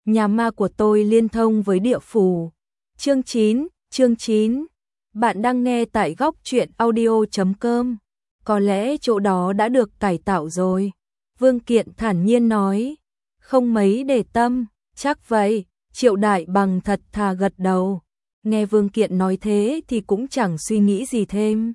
Nhà ma của tôi liên thông với địa phủ. Chương 9. Bạn đang nghe tại góc truyện audio.com. Có lẽ chỗ đó đã được cải tạo rồi. Vương Kiện thản nhiên nói. Không mấy để tâm, chắc vậy. Triệu Đại Bằng thật thà gật đầu. Nghe Vương Kiện nói thế thì cũng chẳng suy nghĩ gì thêm.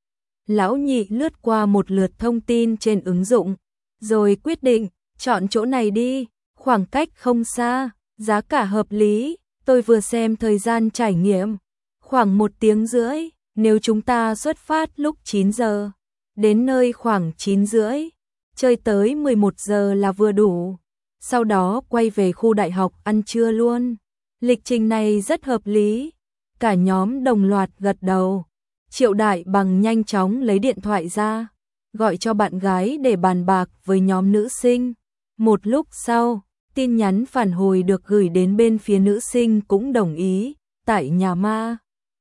Lão Nhị lướt qua một lượt thông tin trên ứng dụng, rồi quyết định, chọn chỗ này đi, khoảng cách không xa, giá cả hợp lý, tôi vừa xem thời gian trải nghiệm, khoảng 1 tiếng rưỡi, nếu chúng ta xuất phát lúc 9 giờ, đến nơi khoảng 9 rưỡi, chơi tới 11 giờ là vừa đủ, sau đó quay về khu đại học ăn trưa luôn. Lịch trình này rất hợp lý, cả nhóm đồng loạt gật đầu. Triệu Đại Bằng nhanh chóng lấy điện thoại ra, gọi cho bạn gái để bàn bạc với nhóm nữ sinh. Một lúc sau, tin nhắn phản hồi được gửi đến bên phía nữ sinh cũng đồng ý, tại nhà ma.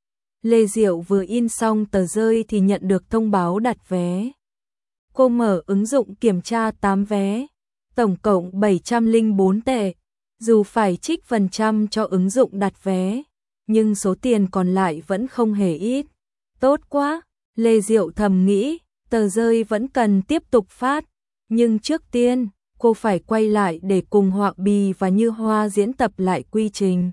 Lê Diệu vừa in xong tờ rơi thì nhận được thông báo đặt vé. Cô mở ứng dụng kiểm tra 8 vé, tổng cộng 704 tệ, dù phải trích phần trăm cho ứng dụng đặt vé, nhưng số tiền còn lại vẫn không hề ít. Tốt quá, Lê Diệu thầm nghĩ, tờ rơi vẫn cần tiếp tục phát, nhưng trước tiên, cô phải quay lại để cùng Họa Bì và Như Hoa diễn tập lại quy trình.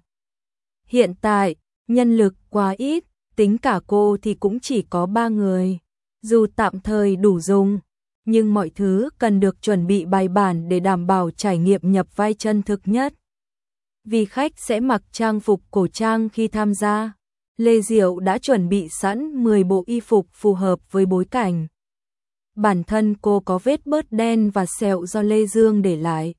Hiện tại, nhân lực quá ít, tính cả cô thì cũng chỉ có 3 người, dù tạm thời đủ dùng, nhưng mọi thứ cần được chuẩn bị bài bản để đảm bảo trải nghiệm nhập vai chân thực nhất. Vì khách sẽ mặc trang phục cổ trang khi tham gia, Lê Diệu đã chuẩn bị sẵn 10 bộ y phục phù hợp với bối cảnh. Bản thân cô có vết bớt đen và sẹo do Lê Dương để lại.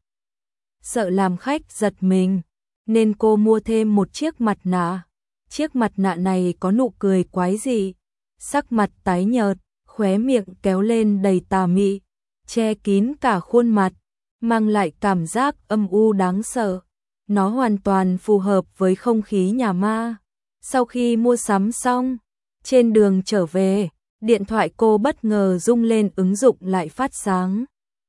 Sợ làm khách giật mình, nên cô mua thêm một chiếc mặt nạ. Chiếc mặt nạ này có nụ cười quái dị, sắc mặt tái nhợt, khóe miệng kéo lên đầy tà mị, che kín cả khuôn mặt, mang lại cảm giác âm u đáng sợ. Nó hoàn toàn phù hợp với không khí nhà ma. Sau khi mua sắm xong, trên đường trở về, điện thoại cô bất ngờ rung lên, ứng dụng lại phát sáng.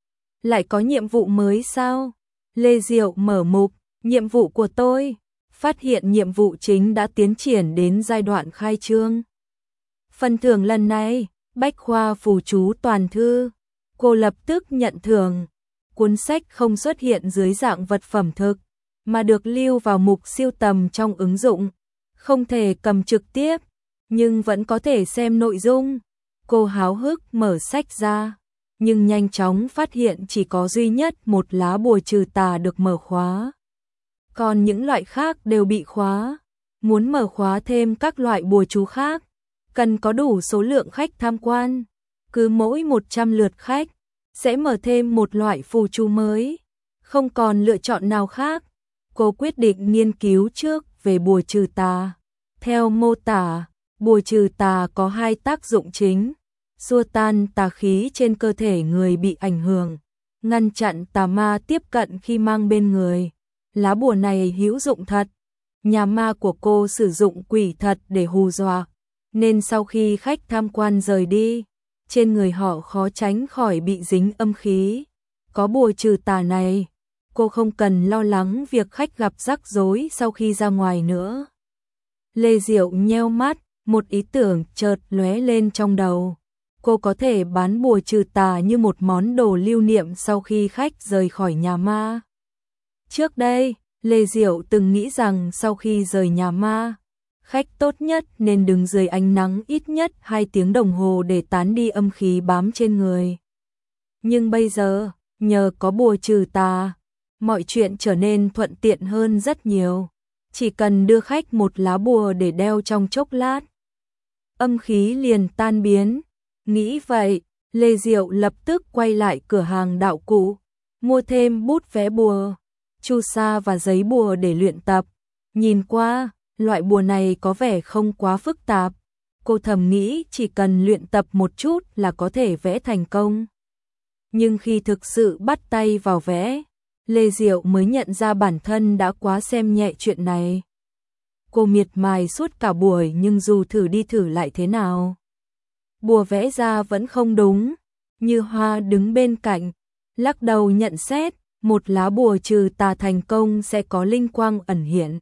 Lại có nhiệm vụ mới sao? Lê Diệu mở mục, nhiệm vụ của tôi, phát hiện nhiệm vụ chính đã tiến triển đến giai đoạn khai trương. Phần thưởng lần này, bách khoa phù chú toàn thư. Cô lập tức nhận thưởng. Cuốn sách không xuất hiện dưới dạng vật phẩm thực, mà được lưu vào mục siêu tầm trong ứng dụng. Không thể cầm trực tiếp, nhưng vẫn có thể xem nội dung. Cô háo hức mở sách ra, nhưng nhanh chóng phát hiện chỉ có duy nhất một lá bùa trừ tà được mở khóa. Còn những loại khác đều bị khóa. Muốn mở khóa thêm các loại bùa chú khác, cần có đủ số lượng khách tham quan. Cứ mỗi 100 lượt khách, sẽ mở thêm một loại phù chú mới. Không còn lựa chọn nào khác. Cô quyết định nghiên cứu trước về bùa trừ tà. Theo mô tả, bùa trừ tà có 2 tác dụng chính: xua tan tà khí trên cơ thể người bị ảnh hưởng, ngăn chặn tà ma tiếp cận khi mang bên người. Lá bùa này hữu dụng thật. Nhà ma của cô sử dụng quỷ thật để hù dọa, nên sau khi khách tham quan rời đi, trên người họ khó tránh khỏi bị dính âm khí. Có bùa trừ tà này, cô không cần lo lắng việc khách gặp rắc rối sau khi ra ngoài nữa. Lê Diệu nheo mắt, một ý tưởng chợt lóe lên trong đầu. Cô có thể bán bùa trừ tà như một món đồ lưu niệm sau khi khách rời khỏi nhà ma. Trước đây, Lê Diệu từng nghĩ rằng sau khi rời nhà ma, khách tốt nhất nên đứng dưới ánh nắng ít nhất 2 tiếng đồng hồ để tán đi âm khí bám trên người. Nhưng bây giờ, nhờ có bùa trừ tà, mọi chuyện trở nên thuận tiện hơn rất nhiều. Chỉ cần đưa khách một lá bùa để đeo trong chốc lát, âm khí liền tan biến. Nghĩ vậy, Lê Diệu lập tức quay lại cửa hàng đạo cụ, mua thêm bút vẽ bùa, chu sa và giấy bùa để luyện tập. Nhìn qua, loại bùa này có vẻ không quá phức tạp. Cô thầm nghĩ chỉ cần luyện tập một chút là có thể vẽ thành công. Nhưng khi thực sự bắt tay vào vẽ, Lê Diệu mới nhận ra bản thân đã quá xem nhẹ chuyện này. Cô miệt mài suốt cả buổi nhưng dù thử đi thử lại thế nào, bùa vẽ ra vẫn không đúng. Như Hoa đứng bên cạnh, lắc đầu nhận xét, một lá bùa trừ tà thành công sẽ có linh quang ẩn hiện.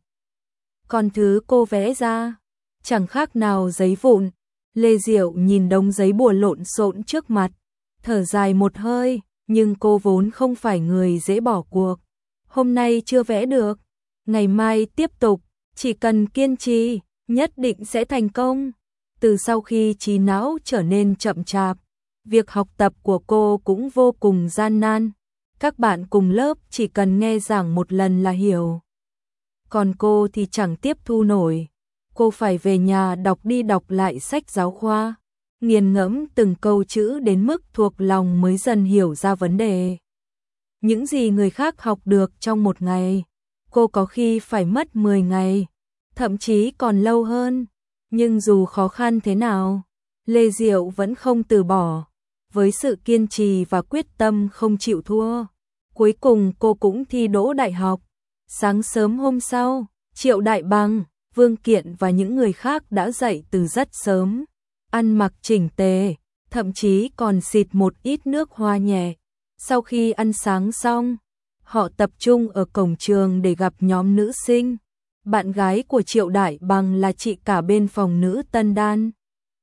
Còn thứ cô vẽ ra, chẳng khác nào giấy vụn. Lê Diệu nhìn đống giấy bùa lộn xộn trước mặt, thở dài một hơi, nhưng cô vốn không phải người dễ bỏ cuộc. Hôm nay chưa vẽ được, ngày mai tiếp tục, chỉ cần kiên trì, nhất định sẽ thành công. Từ sau khi trí não trở nên chậm chạp, việc học tập của cô cũng vô cùng gian nan. Các bạn cùng lớp chỉ cần nghe giảng một lần là hiểu. Còn cô thì chẳng tiếp thu nổi. Cô phải về nhà đọc đi đọc lại sách giáo khoa, nghiền ngẫm từng câu chữ đến mức thuộc lòng mới dần hiểu ra vấn đề. Những gì người khác học được trong một ngày, cô có khi phải mất 10 ngày, thậm chí còn lâu hơn. Nhưng dù khó khăn thế nào, Lê Diệu vẫn không từ bỏ. Với sự kiên trì và quyết tâm không chịu thua, cuối cùng cô cũng thi đỗ đại học. Sáng sớm hôm sau, Triệu Đại Bằng, Vương Kiện và những người khác đã dậy từ rất sớm, ăn mặc chỉnh tề, thậm chí còn xịt một ít nước hoa nhẹ. Sau khi ăn sáng xong, họ tập trung ở cổng trường để gặp nhóm nữ sinh. Bạn gái của Triệu Đại Bằng là chị cả bên phòng nữ Tân Đan.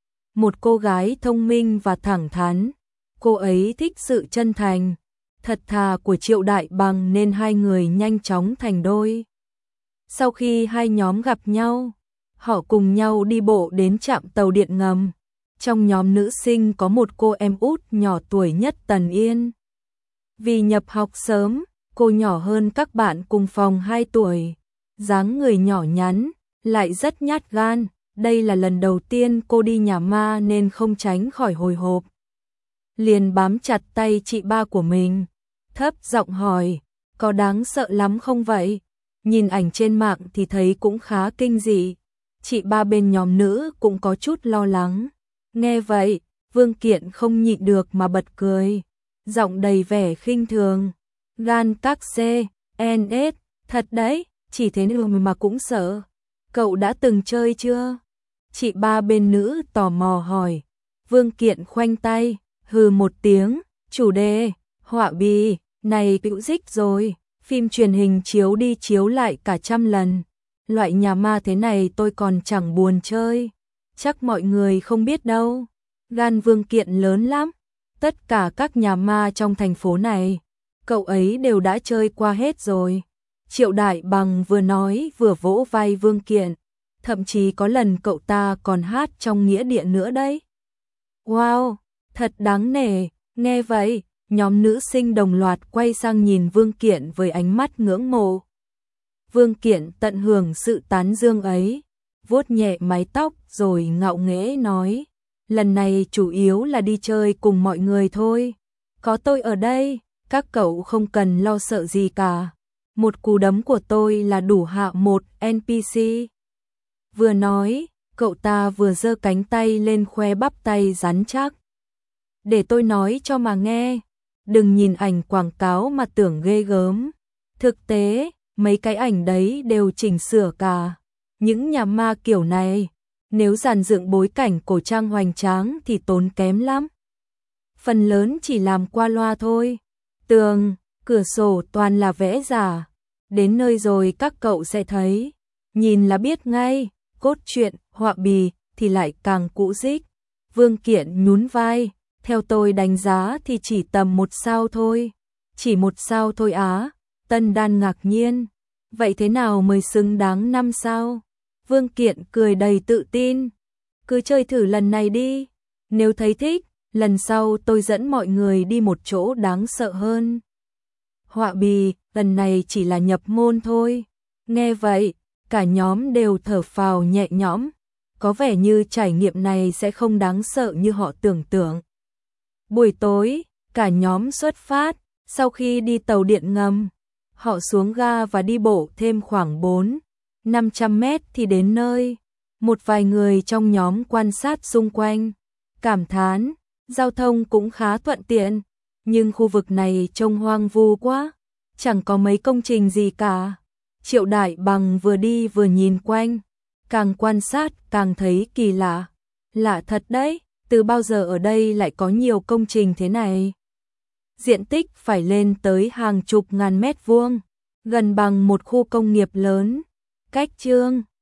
Một cô gái thông minh và thẳng thắn. Cô ấy thích sự chân thành, thật thà của Triệu Đại Bằng nên hai người nhanh chóng thành đôi. Sau khi hai nhóm gặp nhau, họ cùng nhau đi bộ đến trạm tàu điện ngầm. Trong nhóm nữ sinh có một cô em út nhỏ tuổi nhất Tần Yên. Vì nhập học sớm, cô nhỏ hơn các bạn cùng phòng 2 tuổi. Dáng người nhỏ nhắn, lại rất nhát gan. Đây là lần đầu tiên cô đi nhà ma nên không tránh khỏi hồi hộp. Liền bám chặt tay chị ba của mình, thấp giọng hỏi, có đáng sợ lắm không vậy? Nhìn ảnh trên mạng thì thấy cũng khá kinh dị. Chị ba bên nhóm nữ cũng có chút lo lắng. Nghe vậy, Vương Kiện không nhịn được mà bật cười, giọng đầy vẻ khinh thường. Gan các C, NS, thật đấy, chỉ thế nên mà cũng sợ. Cậu đã từng chơi chưa? Chị ba bên nữ tò mò hỏi. Vương Kiện khoanh tay, hừ một tiếng, chủ đề, họa bì, này cữu dích rồi, phim truyền hình chiếu đi chiếu lại cả 100 lần. Loại nhà ma thế này tôi còn chẳng buồn chơi, chắc mọi người không biết đâu. Gan Vương Kiện lớn lắm, tất cả các nhà ma trong thành phố này, cậu ấy đều đã chơi qua hết rồi. Triệu Đại Bằng vừa nói vừa vỗ vai Vương Kiện, thậm chí có lần cậu ta còn hát trong nghĩa địa nữa đấy. Wow, thật đáng nể. Nghe vậy, nhóm nữ sinh đồng loạt quay sang nhìn Vương Kiện với ánh mắt ngưỡng mộ. Vương Kiện tận hưởng sự tán dương ấy, vuốt nhẹ mái tóc rồi ngạo nghễ nói, lần này chủ yếu là đi chơi cùng mọi người thôi. Có tôi ở đây, các cậu không cần lo sợ gì cả. Một cú đấm của tôi là đủ hạ một NPC. Vừa nói, cậu ta vừa giơ cánh tay lên khoe bắp tay rắn chắc. Để tôi nói cho mà nghe, đừng nhìn ảnh quảng cáo mà tưởng ghê gớm. Thực tế, mấy cái ảnh đấy đều chỉnh sửa cả. Những nhà ma kiểu này, nếu dàn dựng bối cảnh cổ trang hoành tráng thì tốn kém lắm. Phần lớn chỉ làm qua loa thôi. Tường, cửa sổ toàn là vẽ giả. Đến nơi rồi các cậu sẽ thấy. Nhìn là biết ngay, cốt truyện, họa bì thì lại càng cũ dích. Vương Kiện nhún vai, theo tôi đánh giá thì chỉ tầm 1 sao thôi. Chỉ 1 sao thôi á? Tân Đan ngạc nhiên. Vậy thế nào mới xứng đáng 5 sao? Vương Kiện cười đầy tự tin. Cứ chơi thử lần này đi. Nếu thấy thích, lần sau tôi dẫn mọi người đi một chỗ đáng sợ hơn. Họa bì, lần này chỉ là nhập môn thôi. Nghe vậy, cả nhóm đều thở phào nhẹ nhõm. Có vẻ như trải nghiệm này sẽ không đáng sợ như họ tưởng tượng. Buổi tối, cả nhóm xuất phát. Sau khi đi tàu điện ngầm, họ xuống ga và đi bộ thêm khoảng 400-500 mét thì đến nơi. Một vài người trong nhóm quan sát xung quanh, cảm thán, giao thông cũng khá thuận tiện, nhưng khu vực này trông hoang vu quá, chẳng có mấy công trình gì cả. Triệu Đại Bằng vừa đi vừa nhìn quanh, càng quan sát càng thấy kỳ lạ. Lạ thật đấy, từ bao giờ ở đây lại có nhiều công trình thế này? diện tích phải lên tới hàng chục ngàn mét vuông, gần bằng một khu công nghiệp lớn. Cách Chương